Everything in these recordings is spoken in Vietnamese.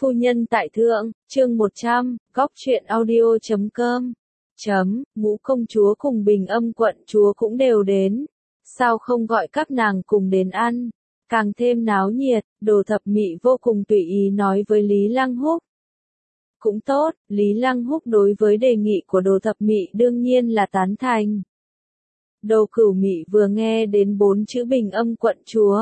Phu nhân tại thượng, chương 100, góc truyện audio.com. Ngũ công chúa cùng Bình Âm quận chúa cũng đều đến. Sao không gọi các nàng cùng đến ăn? Càng thêm náo nhiệt, Đồ Thập Mị vô cùng tùy ý nói với Lý Lăng Húc. Cũng tốt, Lý Lăng Húc đối với đề nghị của Đồ Thập Mị đương nhiên là tán thành. Đồ Cửu Mị vừa nghe đến 4 chữ Bình Âm quận chúa,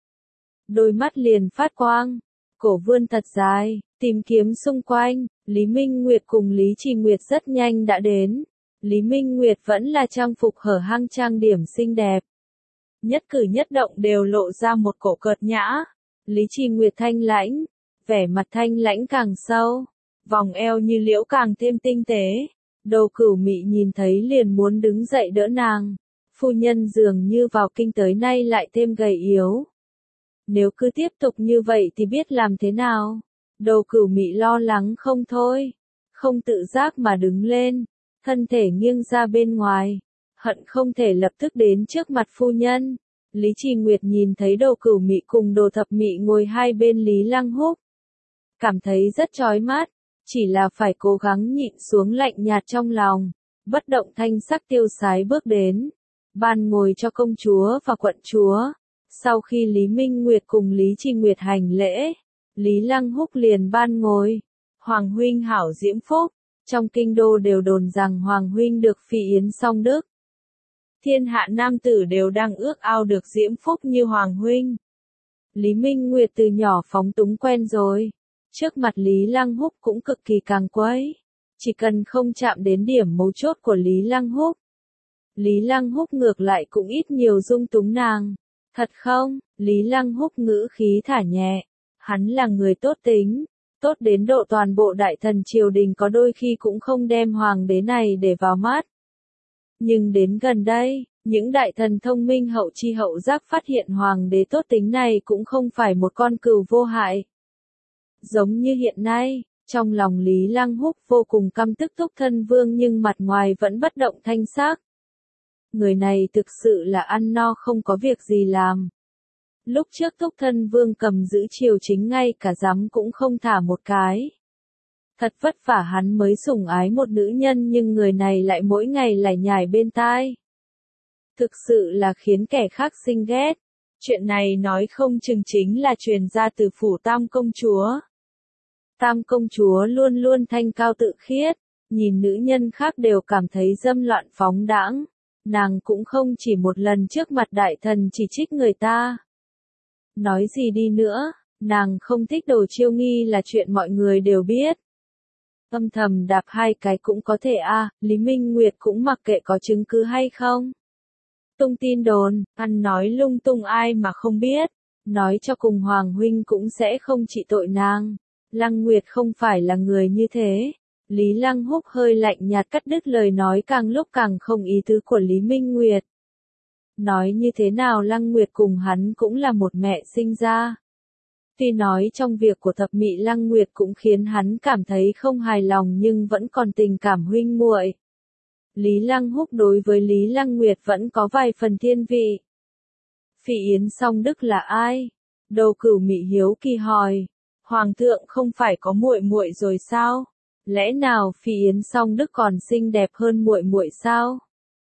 đôi mắt liền phát quang, cổ vươn thật dài, tìm kiếm xung quanh. Lý Minh Nguyệt cùng Lý Trì Nguyệt rất nhanh đã đến. Lý Minh Nguyệt vẫn là trang phục hở hang trang điểm xinh đẹp, nhất cử nhất động đều lộ ra một cổ cợt nhã. Lý Trì Nguyệt thanh lãnh, vẻ mặt thanh lãnh càng sâu, vòng eo như liễu càng thêm tinh tế. Đồ Cửu Mị nhìn thấy liền muốn đứng dậy đỡ nàng. Phu nhân dường như vào kinh tới nay lại thêm gầy yếu. Nếu cứ tiếp tục như vậy thì biết làm thế nào? Đồ Cửu Mị lo lắng không thôi, không tự giác mà đứng lên, thân thể nghiêng ra bên ngoài, hận không thể lập tức đến trước mặt phu nhân. Lý Trì Nguyệt nhìn thấy Đồ Cửu Mị cùng Đồ Thập Mị ngồi hai bên Lý Lăng Húc, cảm thấy rất chói mắt, chỉ là phải cố gắng nhịn xuống lạnh nhạt trong lòng, bất động thanh sắc tiêu sái bước đến, ban ngồi cho công chúa và quận chúa. Sau khi Lý Minh Nguyệt cùng Lý Trì Nguyệt hành lễ, Lý Lăng Húc liền ban ngồi. Hoàng huynh hảo diễm phúc, trong kinh đô đều đồn rằng Hoàng huynh được phi yến song đức. Thiên hạ nam tử đều đang ước ao được diễm phúc như Hoàng huynh. Lý Minh Nguyệt từ nhỏ phóng túng quen rồi, trước mặt Lý Lăng Húc cũng cực kỳ càng quấy, chỉ cần không chạm đến điểm mấu chốt của Lý Lăng Húc. Lý Lăng Húc ngược lại cũng ít nhiều dung túng nàng. Thật không? Lý Lăng Húc ngữ khí thả nhẹ. Hắn là người tốt tính, tốt đến độ toàn bộ đại thần triều đình có đôi khi cũng không đem hoàng đế này để vào mắt. Nhưng đến gần đây, những đại thần thông minh hậu chi hậu giác phát hiện hoàng đế tốt tính này cũng không phải một con cừu vô hại. Giống như hiện nay, trong lòng Lý Lăng Húc vô cùng căm tức Thúc Thân Vương nhưng mặt ngoài vẫn bất động thanh sắc. Người này thực sự là ăn no không có việc gì làm. Lúc trước Thúc Thân Vương cầm giữ triều chính ngay cả giám cũng không thả một cái. Thật vất vả hắn mới sủng ái một nữ nhân nhưng người này lại mỗi ngày lải nhải bên tai. Thực sự là khiến kẻ khác sinh ghét. Chuyện này nói không chừng chính là truyền ra từ phủ Tam công chúa. Tam công chúa luôn luôn thanh cao tự khiết, nhìn nữ nhân khác đều cảm thấy dâm loạn phóng đãng. Nàng cũng không chỉ một lần trước mặt đại thần chỉ trích người ta. Nói gì đi nữa, nàng không thích đồ chiêu nghi là chuyện mọi người đều biết. Âm thầm đạp hai cái cũng có thể Lý Minh Nguyệt cũng mặc kệ có chứng cứ hay không. Tung tin đồn, ăn nói lung tung ai mà không biết, nói cho cùng Hoàng huynh cũng sẽ không trị tội nàng. Lăng Nguyệt không phải là người như thế. Lý Lăng Húc hơi lạnh nhạt cắt đứt lời nói càng lúc càng không ý tứ của Lý Minh Nguyệt. Nói như thế nào Lăng Nguyệt cùng hắn cũng là một mẹ sinh ra. Tuy nói trong việc của Thập Mị Lăng Nguyệt cũng khiến hắn cảm thấy không hài lòng nhưng vẫn còn tình cảm huynh muội. Lý Lăng Húc đối với Lý Lăng Nguyệt vẫn có vài phần thiên vị. Phi yến song đức là ai? Đồ Cửu Mị hiếu kỳ hỏi. Hoàng thượng không phải có muội muội rồi sao? Lẽ nào Phi yến song đức còn xinh đẹp hơn muội muội sao?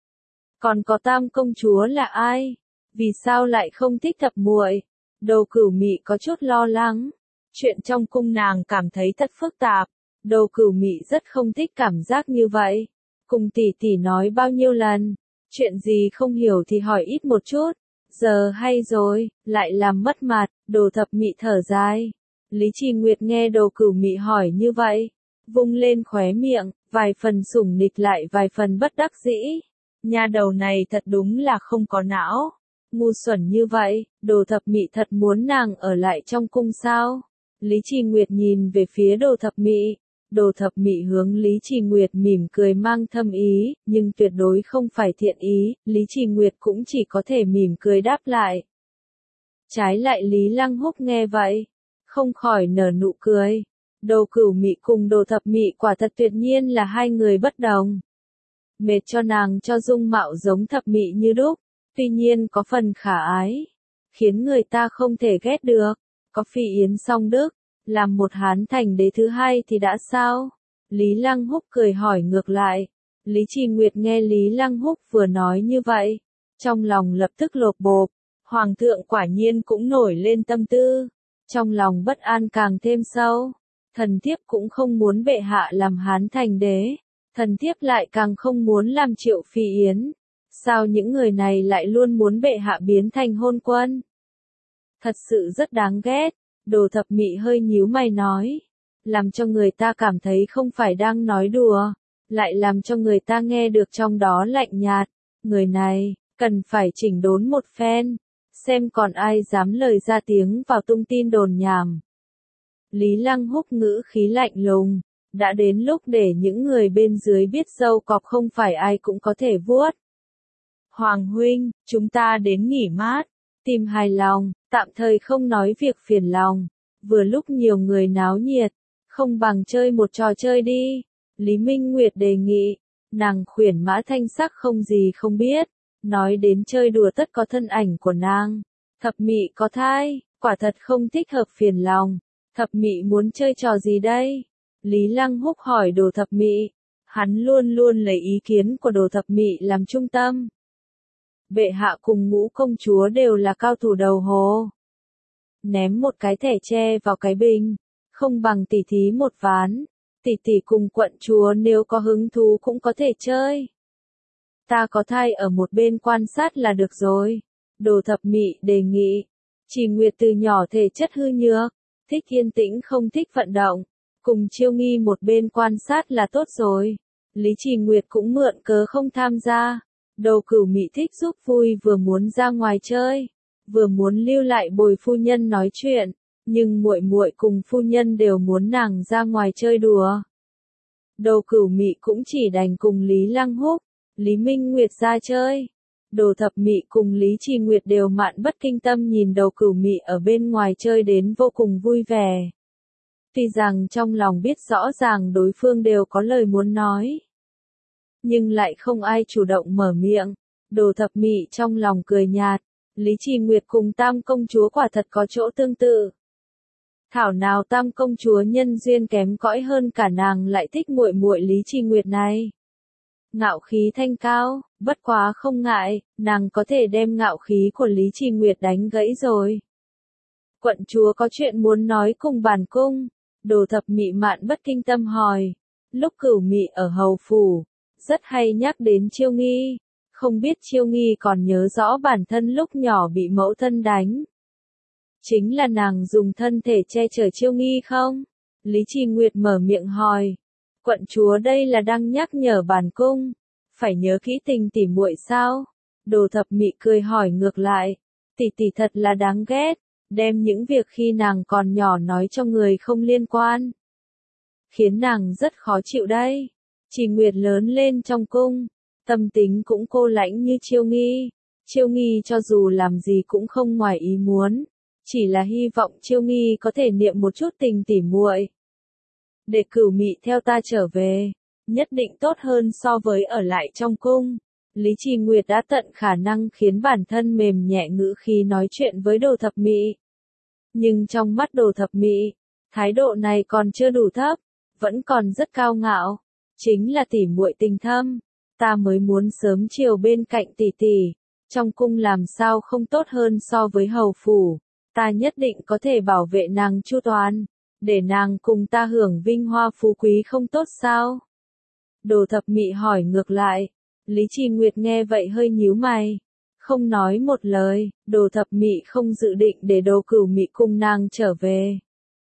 Còn có Tam công chúa là ai? Vì sao lại không thích thập muội? Đồ Cửu Mị có chút lo lắng. Chuyện trong cung nàng cảm thấy thật phức tạp. Đồ Cửu Mị rất không thích cảm giác như vậy. Cùng tỷ tỷ nói bao nhiêu lần. Chuyện gì không hiểu thì hỏi ít một chút. Giờ hay rồi, lại làm mất mặt. Đồ Thập Mị thở dài. Lý Trì Nguyệt nghe Đồ Cửu Mị hỏi như vậy, vung lên khóe miệng, vài phần sủng nịch lại vài phần bất đắc dĩ. Nha đầu này thật đúng là không có não. Ngu xuẩn như vậy, Đồ Thập Mị thật muốn nàng ở lại trong cung sao? Lý Trì Nguyệt nhìn về phía Đồ Thập Mị. Đồ Thập Mị hướng Lý Trì Nguyệt mỉm cười mang thâm ý, nhưng tuyệt đối không phải thiện ý. Lý Trì Nguyệt cũng chỉ có thể mỉm cười đáp lại. Trái lại Lý Lăng Húc nghe vậy, không khỏi nở nụ cười. Đồ Cửu Mị cùng Đồ Thập Mị quả thật tuyệt nhiên là hai người bất đồng. Mệt cho nàng cho dung mạo giống Thập Mị như đúc, tuy nhiên có phần khả ái, khiến người ta không thể ghét được. Có phi yến song đức, làm một Hán thành đế thứ hai thì đã sao? Lý Lăng Húc cười hỏi ngược lại. Lý Trì Nguyệt nghe Lý Lăng Húc vừa nói như vậy, trong lòng lập tức lột bột. Hoàng thượng quả nhiên cũng nổi lên tâm tư, trong lòng bất an càng thêm sâu. Thần thiếp cũng không muốn bệ hạ làm Hán thành đế, thần thiếp lại càng không muốn làm Triệu Phi Yến. Sao những người này lại luôn muốn bệ hạ biến thành hôn quân? Thật sự rất đáng ghét. Đồ Thập Mị hơi nhíu mày nói, làm cho người ta cảm thấy không phải đang nói đùa, lại làm cho người ta nghe được trong đó lạnh nhạt. Người này, cần phải chỉnh đốn một phen, xem còn ai dám lời ra tiếng vào tung tin đồn nhảm. Lý Lăng Húc ngữ khí lạnh lùng, đã đến lúc để những người bên dưới biết râu cọp không phải ai cũng có thể vuốt. Hoàng huynh, chúng ta đến nghỉ mát, tìm hài lòng, tạm thời không nói việc phiền lòng. Vừa lúc nhiều người náo nhiệt, không bằng chơi một trò chơi đi. Lý Minh Nguyệt đề nghị, nàng khuyển mã thanh sắc không gì không biết. Nói đến chơi đùa tất có thân ảnh của nàng. Thập Mị có thai, quả thật không thích hợp phiền lòng. Thập Mị muốn chơi trò gì đây? Lý Lăng Húc hỏi Đồ Thập Mị. Hắn luôn luôn lấy ý kiến của Đồ Thập Mị làm trung tâm. Bệ hạ cùng Ngũ công chúa đều là cao thủ đầu hồ. Ném một cái thẻ tre vào cái bình, không bằng tỉ thí một ván. Tỷ tỷ cùng quận chúa nếu có hứng thú cũng có thể chơi. Ta có thai ở một bên quan sát là được rồi. Đồ Thập Mị đề nghị. Trì Nguyệt từ nhỏ thể chất hư nhược, thích yên tĩnh không thích vận động. Cùng Chiêu Nghi một bên quan sát là tốt rồi. Lý Trì Nguyệt cũng mượn cớ không tham gia. Đầu Cửu Mị thích giúp vui, vừa muốn ra ngoài chơi, vừa muốn lưu lại bồi phu nhân nói chuyện, nhưng muội muội cùng phu nhân đều muốn nàng ra ngoài chơi đùa. Đầu Cửu Mị cũng chỉ đành cùng Lý Lăng Húc, Lý Minh Nguyệt ra chơi. Đồ Thập Mị cùng Lý Trì Nguyệt đều mạn bất kinh tâm nhìn Đầu Cửu Mị ở bên ngoài chơi đến vô cùng vui vẻ. Tuy rằng trong lòng biết rõ ràng đối phương đều có lời muốn nói, nhưng lại không ai chủ động mở miệng. Đồ Thập Mị trong lòng cười nhạt, Lý Trì Nguyệt cùng Tam công chúa quả thật có chỗ tương tự. Thảo nào Tam công chúa nhân duyên kém cỏi hơn cả nàng lại thích muội muội Lý Trì Nguyệt này. Ngạo khí thanh cao, bất quá không ngại, nàng có thể đem ngạo khí của Lý Trì Nguyệt đánh gãy rồi. Quận chúa có chuyện muốn nói cùng bản cung. Đồ Thập Mị mạn bất kinh tâm hỏi. Lúc Cửu Mị ở hầu phủ, rất hay nhắc đến Chiêu Nghi. Không biết Chiêu Nghi còn nhớ rõ bản thân lúc nhỏ bị mẫu thân đánh. Chính là nàng dùng thân thể che chở Chiêu Nghi không? Lý Trì Nguyệt mở miệng hỏi. Quận chúa đây là đang nhắc nhở bản cung, phải nhớ kỹ tình tỉ muội sao? Đồ Thập Mị cười hỏi ngược lại. Tỷ tỷ thật là đáng ghét, đem những việc khi nàng còn nhỏ nói cho người không liên quan, khiến nàng rất khó chịu đây. Trì Nguyệt lớn lên trong cung, tâm tính cũng cô lãnh như Chiêu Nghi. Chiêu Nghi cho dù làm gì cũng không ngoài ý muốn, chỉ là hy vọng Chiêu Nghi có thể niệm một chút tình tỉ muội. Để Cửu Mị theo ta trở về, nhất định tốt hơn so với ở lại trong cung. Lý Trì Nguyệt đã tận khả năng khiến bản thân mềm nhẹ ngữ khí nói chuyện với Đồ Thập Mị. Nhưng trong mắt Đồ Thập Mị, thái độ này còn chưa đủ thấp, vẫn còn rất cao ngạo. Chính là tỉ muội tình thâm, ta mới muốn sớm chiều bên cạnh tỷ tỷ. Trong cung làm sao không tốt hơn so với hầu phủ, ta nhất định có thể bảo vệ nàng chu toàn, để nàng cùng ta hưởng vinh hoa phú quý không tốt sao? Đồ Thập Mị hỏi ngược lại. Lý Trì Nguyệt nghe vậy hơi nhíu mày, không nói một lời. Đồ Thập Mị không dự định để Đồ Cửu Mị cùng nàng trở về.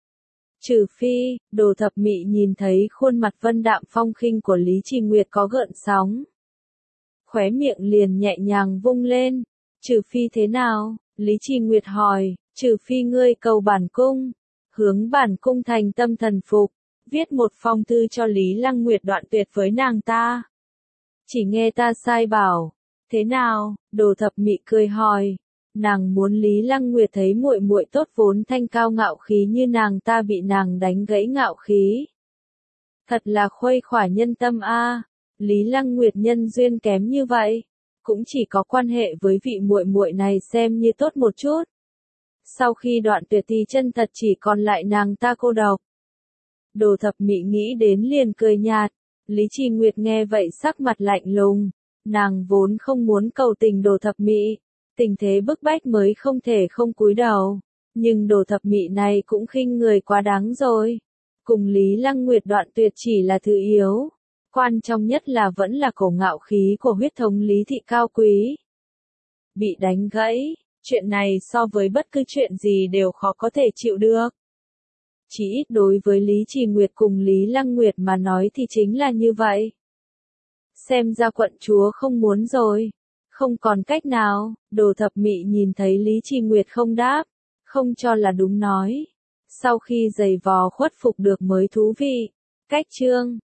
Trừ phi, Đồ Thập Mị nhìn thấy khuôn mặt vân đạm phong khinh của Lý Trì Nguyệt có gợn sóng, khóe miệng liền nhẹ nhàng vung lên. Trừ phi thế nào? Lý Trì Nguyệt hỏi. Trừ phi ngươi cầu bản cung, hướng bản cung thành tâm thần phục, viết một phong thư cho Lý Lăng Nguyệt đoạn tuyệt với nàng ta. Chỉ nghe ta sai bảo. Thế nào? Đồ Thập Mị cười hỏi. Nàng muốn Lý Lăng Nguyệt thấy muội muội tốt vốn thanh cao ngạo khí như nàng ta bị nàng đánh gãy ngạo khí. Thật là khuây khỏa nhân tâm a. Lý Lăng Nguyệt nhân duyên kém như vậy, cũng chỉ có quan hệ với vị muội muội này xem như tốt một chút. Sau khi Đoạn Tuyệt thì chân thật chỉ còn lại nàng ta cô độc. Đồ Thập Mị nghĩ đến liền cười nhạt. Lý Trì Nguyệt nghe vậy sắc mặt lạnh lùng. Nàng vốn không muốn cầu tình Đồ Thập Mị, tình thế bức bách mới không thể không cúi đầu. Nhưng Đồ Thập Mị này cũng khinh người quá đáng rồi. Cùng Lý Lăng Nguyệt Đoạn Tuyệt chỉ là thứ yếu. Quan trọng nhất là vẫn là cổ ngạo khí của huyết thống Lý thị cao quý. Bị đánh gãy, chuyện này so với bất cứ chuyện gì đều khó có thể chịu được. Chỉ ít đối với Lý Trì Nguyệt cùng Lý Lăng Nguyệt mà nói thì chính là như vậy. Xem ra quận chúa không muốn rồi. Không còn cách nào, Đồ Thập Mị nhìn thấy Lý Trì Nguyệt không đáp, không cho là đúng nói. Sau khi giày vò khuất phục được mới thú vị. Cách chương